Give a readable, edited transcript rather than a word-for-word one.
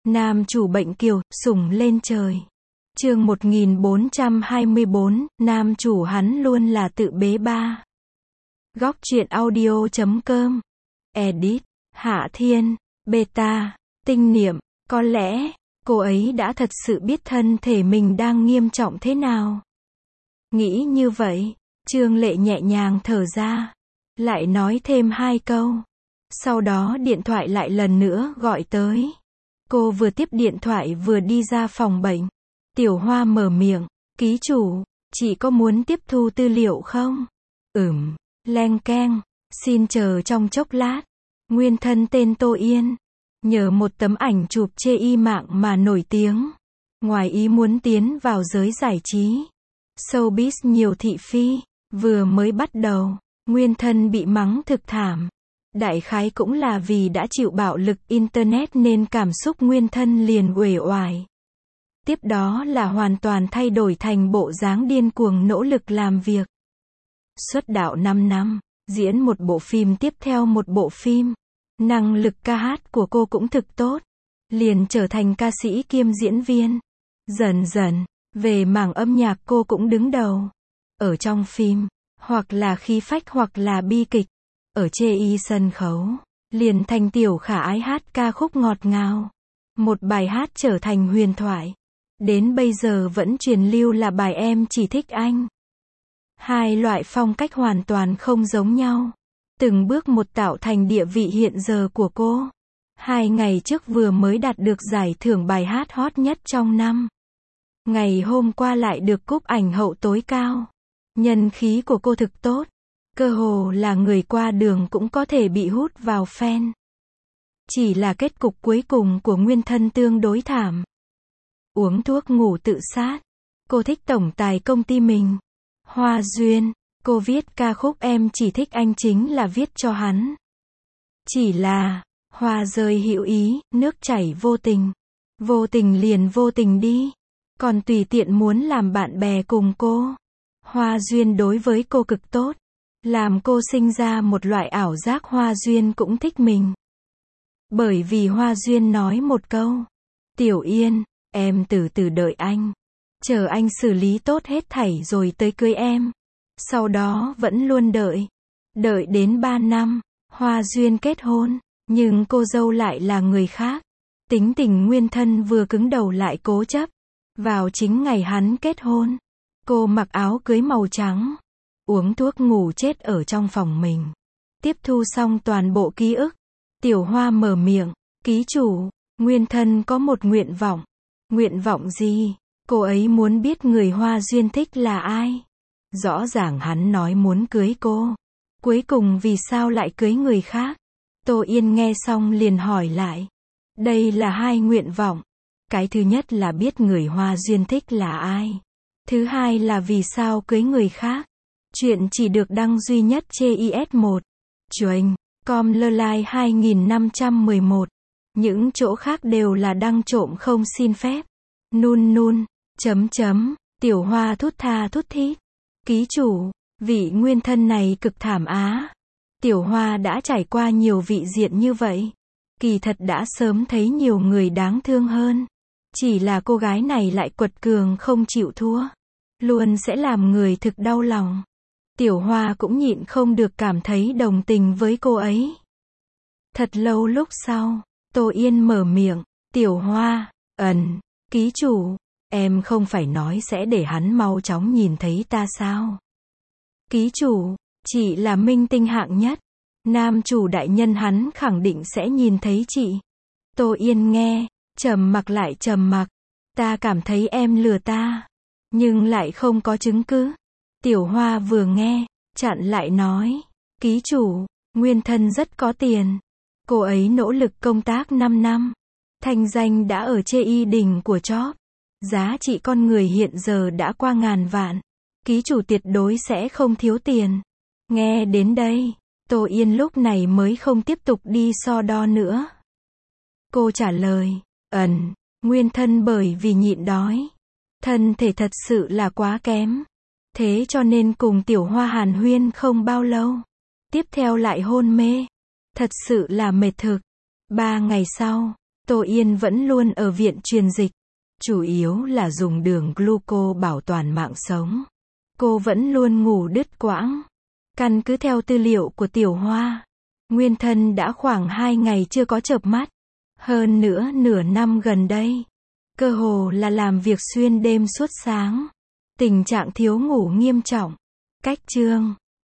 Nam chủ bệnh kiều, sủng lên trời. Chương 1424, nam chủ hắn luôn là tự bế ba. Góc truyện audio.com. Edit, Hạ Thiên, Beta, Tinh Niệm, có lẽ, cô ấy đã thật sự biết thân thể mình đang nghiêm trọng thế nào. Nghĩ như vậy, Trương Lệ nhẹ nhàng thở ra, lại nói thêm 2 câu. Sau đó điện thoại lại lần nữa gọi tới. Cô vừa tiếp điện thoại vừa đi ra phòng bệnh. Tiểu Hoa mở miệng, ký chủ, chị có muốn tiếp thu tư liệu không? Leng keng, xin chờ trong chốc lát. Nguyên thân tên Tô Yên, nhờ một tấm ảnh chụp chê y mạng mà nổi tiếng. Ngoài ý muốn tiến vào giới giải trí, showbiz nhiều thị phi, vừa mới bắt đầu, nguyên thân bị mắng thực thảm. Đại khái cũng là vì đã chịu bạo lực Internet nên cảm xúc nguyên thân liền uể oải. Tiếp đó là hoàn toàn thay đổi thành bộ dáng điên cuồng nỗ lực làm việc. Xuất đạo 5 năm, diễn một bộ phim tiếp theo một bộ phim. Năng lực ca hát của cô cũng thực tốt. Liền trở thành ca sĩ kiêm diễn viên. Dần dần, về mảng âm nhạc cô cũng đứng đầu. Ở trong phim, hoặc là khí phách hoặc là bi kịch. Ở chê y sân khấu, liền thành tiểu khả ái hát ca khúc ngọt ngào. Một bài hát trở thành huyền thoại. Đến bây giờ vẫn truyền lưu là bài Em Chỉ Thích Anh. Hai loại phong cách hoàn toàn không giống nhau. Từng bước một tạo thành địa vị hiện giờ của cô. 2 ngày trước vừa mới đạt được giải thưởng bài hát hot nhất trong năm. Ngày hôm qua lại được cúp ảnh hậu tối cao. Nhân khí của cô thực tốt. Cơ hồ là người qua đường cũng có thể bị hút vào fan. Chỉ là kết cục cuối cùng của nguyên thân tương đối thảm. Uống thuốc ngủ tự sát. Cô thích tổng tài công ty mình. Hoa Duyên. Cô viết ca khúc Em Chỉ Thích Anh chính là viết cho hắn. Chỉ là, hoa rơi hữu ý, nước chảy vô tình. Vô tình liền vô tình đi. Còn tùy tiện muốn làm bạn bè cùng cô. Hoa Duyên đối với cô cực tốt. Làm cô sinh ra một loại ảo giác Hoa Duyên cũng thích mình. Bởi vì Hoa Duyên nói một câu. Tiểu Yên, em từ từ đợi anh. Chờ anh xử lý tốt hết thảy rồi tới cưới em. Sau đó vẫn luôn đợi. Đợi đến 3 năm, Hoa Duyên kết hôn. Nhưng cô dâu lại là người khác. Tính tình nguyên thân vừa cứng đầu lại cố chấp. Vào chính ngày hắn kết hôn, cô mặc áo cưới màu trắng. Uống thuốc ngủ chết ở trong phòng mình. Tiếp thu xong toàn bộ ký ức. Tiểu Hoa mở miệng, ký chủ, nguyên thân có một nguyện vọng. Nguyện vọng gì? Cô ấy muốn biết người Hoa Duyên thích là ai. Rõ ràng hắn nói muốn cưới cô. Cuối cùng vì sao lại cưới người khác? Tô Yên nghe xong liền hỏi lại. Đây là 2 nguyện vọng. Cái thứ nhất là biết người Hoa Duyên thích là ai. Thứ hai là vì sao cưới người khác. Chuyện chỉ được đăng duy nhất trên IS1. Chuềnh, com lơ lai 2511. Những chỗ khác đều là đăng trộm không xin phép. Tiểu Hoa thút tha thút thít. Ký chủ, vị nguyên thân này cực thảm á. Tiểu Hoa đã trải qua nhiều vị diện như vậy. Kỳ thật đã sớm thấy nhiều người đáng thương hơn. Chỉ là cô gái này lại quật cường không chịu thua. Luôn sẽ làm người thực đau lòng. Tiểu Hoa cũng nhịn không được cảm thấy đồng tình với cô ấy. Thật lâu lúc sau, Tô Yên mở miệng. Tiểu Hoa, ký chủ, em không phải nói sẽ để hắn mau chóng nhìn thấy ta sao? Ký chủ, chị là minh tinh hạng nhất. Nam chủ đại nhân hắn khẳng định sẽ nhìn thấy chị. Tô Yên nghe, trầm mặc lại trầm mặc. Ta cảm thấy em lừa ta. Nhưng lại không có chứng cứ. Tiểu Hoa vừa nghe, chặn lại nói. Ký chủ, nguyên thân rất có tiền. Cô ấy nỗ lực công tác 5 năm. Thanh danh đã ở chê y đỉnh của chóp. Giá trị con người hiện giờ đã qua ngàn vạn. Ký chủ tuyệt đối sẽ không thiếu tiền. Nghe đến đây, Tô Yên lúc này mới không tiếp tục đi so đo nữa. Cô trả lời, nguyên thân bởi vì nhịn đói. Thân thể thật sự là quá kém. Thế cho nên cùng Tiểu Hoa hàn huyên không bao lâu. Tiếp theo lại hôn mê. Thật sự là mệt thực. 3 ngày sau, Tô Yên vẫn luôn ở viện truyền dịch, chủ yếu là dùng đường gluco bảo toàn mạng sống. Cô vẫn luôn ngủ đứt quãng. Căn cứ theo tư liệu của Tiểu Hoa, nguyên thân đã khoảng 2 ngày chưa có chợp mắt. Hơn nữa nửa năm gần đây, cơ hồ là làm việc xuyên đêm suốt sáng. Tình trạng thiếu ngủ nghiêm trọng. Cách chương